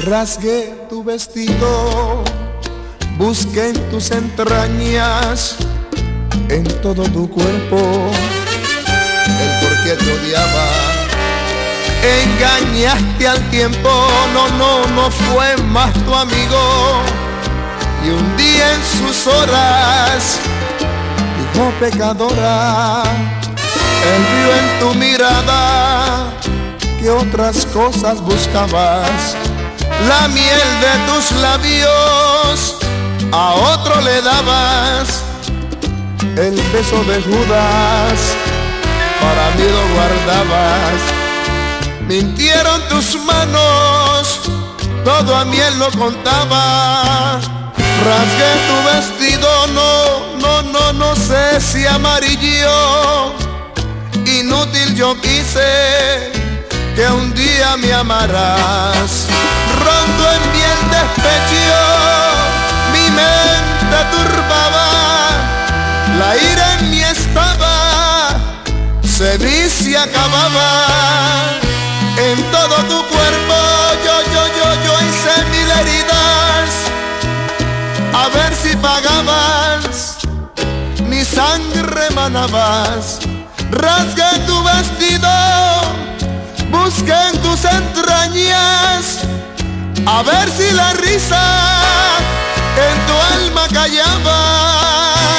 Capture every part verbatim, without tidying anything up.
Rasgué tu vestido, busqué en tus entrañas, en todo tu cuerpo, el por qué te odiaba. Engañaste al tiempo, no, no, no fue más tu amigo. Y un día en sus horas dijo pecadora. Él vio en tu mirada que otras cosas buscabas. La miel de tus labios a otro le dabas. El beso de Judas para mí lo guardabas. Mintieron tus manos, todo a mí él lo contaba. Rasgué tu vestido, no, no, no, no sé si amarillo. Inútil yo quise que un día me amarás. Rondo en mi el despecho, mi mente turbaba. La ira en mí estaba, se vi se acababa. En todo tu cuerpo yo, yo, yo, yo hice mil heridas. A ver si pagabas, mi sangre manabas. Rasgué tu vestido, busqué en tus entrañas, a ver si la risa en tu alma callaba.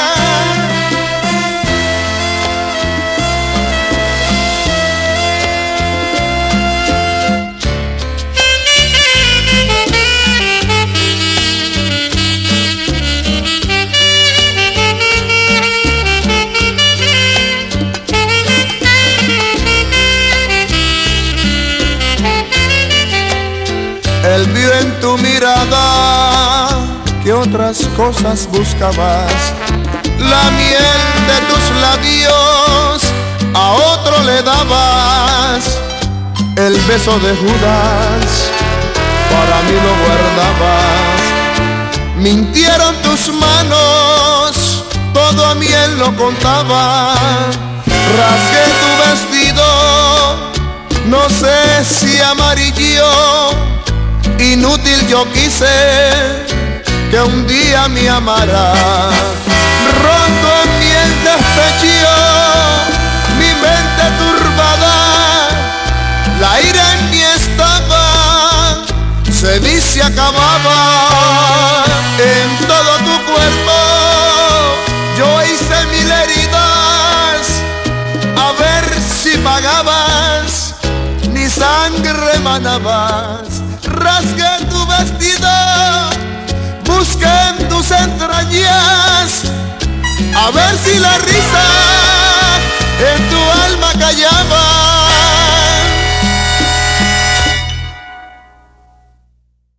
Él vio en tu mirada que otras cosas buscabas. La miel de tus labios a otro le dabas. El beso de Judas para mí lo guardabas. Mintieron tus manos, todo a mí él lo contaba. Rasgué tu vestido, no sé si amarillo. Inútil yo quise que un día me amara. Rondo en mi el despecho, mi mente turbada. La ira en mí estaba, se vi se acababa. En todo tu cuerpo yo hice mil heridas. A ver si pagabas, ni sangre manabas. Rasgué tu vestido, busqué en tus entrañas, a ver si la risa